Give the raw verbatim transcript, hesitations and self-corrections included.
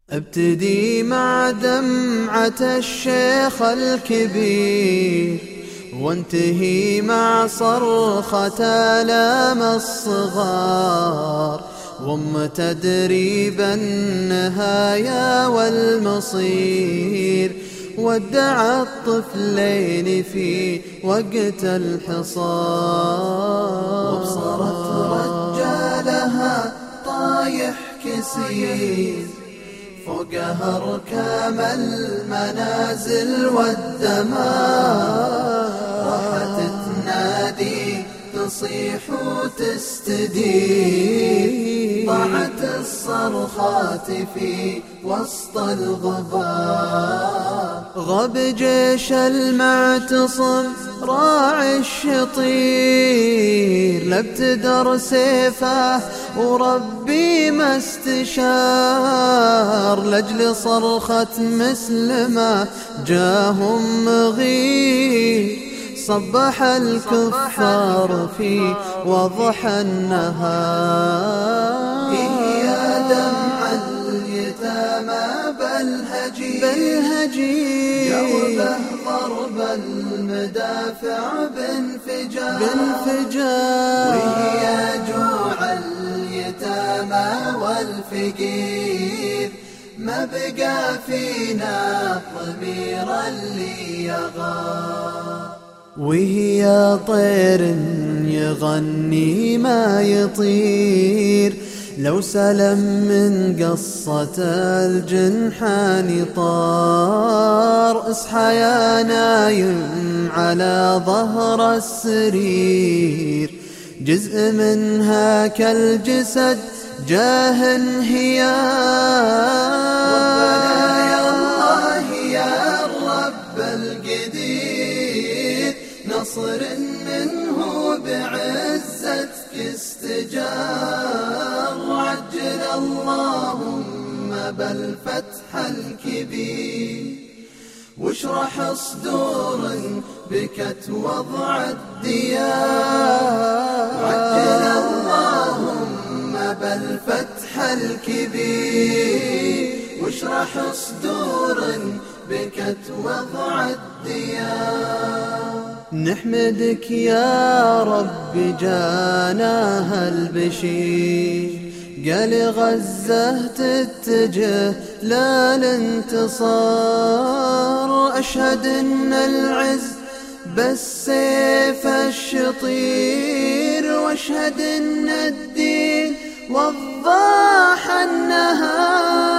ابتدي مع دمعة الشيخ الكبير، وانتهي مع صرخة آلام الصغار، ضم تدريب النهايا والمصير، ودع الطفلين في وقت الحصار. وابصرت رجالها طايح كسير فوقها ركام المنازل والدمار، راحت تنادي تصيح وتستدير، ضاعت الصرخات في وسط الغبار. غاب جيش المعتصم راعي الشطير، لابتدر سيفه وربي ما استشار، لاجل صرخة مسلمة جاهم مغير، صبح الكفار في وضح النهار. يا دمع اليتامى بالهجير، جوبه ضرب المدافع بانفجار، وهي جوع اليتامى والفقير، ما بقى فينا ضمير اللي يغار. وهي طير يغني ما يطير، لو سلم من قصة الجنحان طار. اصحى يا نايم على ظهر السرير، جزء منها كالجسد جاه انهيار. ربنا يا الله يا الرب القدير، نصر منه بعزتك استجار، عجل اللهم بالفتح الكبير، واشرح صدور بكت وضع الديار. عجل اللهم بالفتح الكبير، واشرح صدور بكت وضع الديار. نحمدك يا رب جاناها البشير، قال غزة تتجه لا الانتصار. أشهد ان العز بالسيف الشطير، واشهد ان الدين وضاح النهار.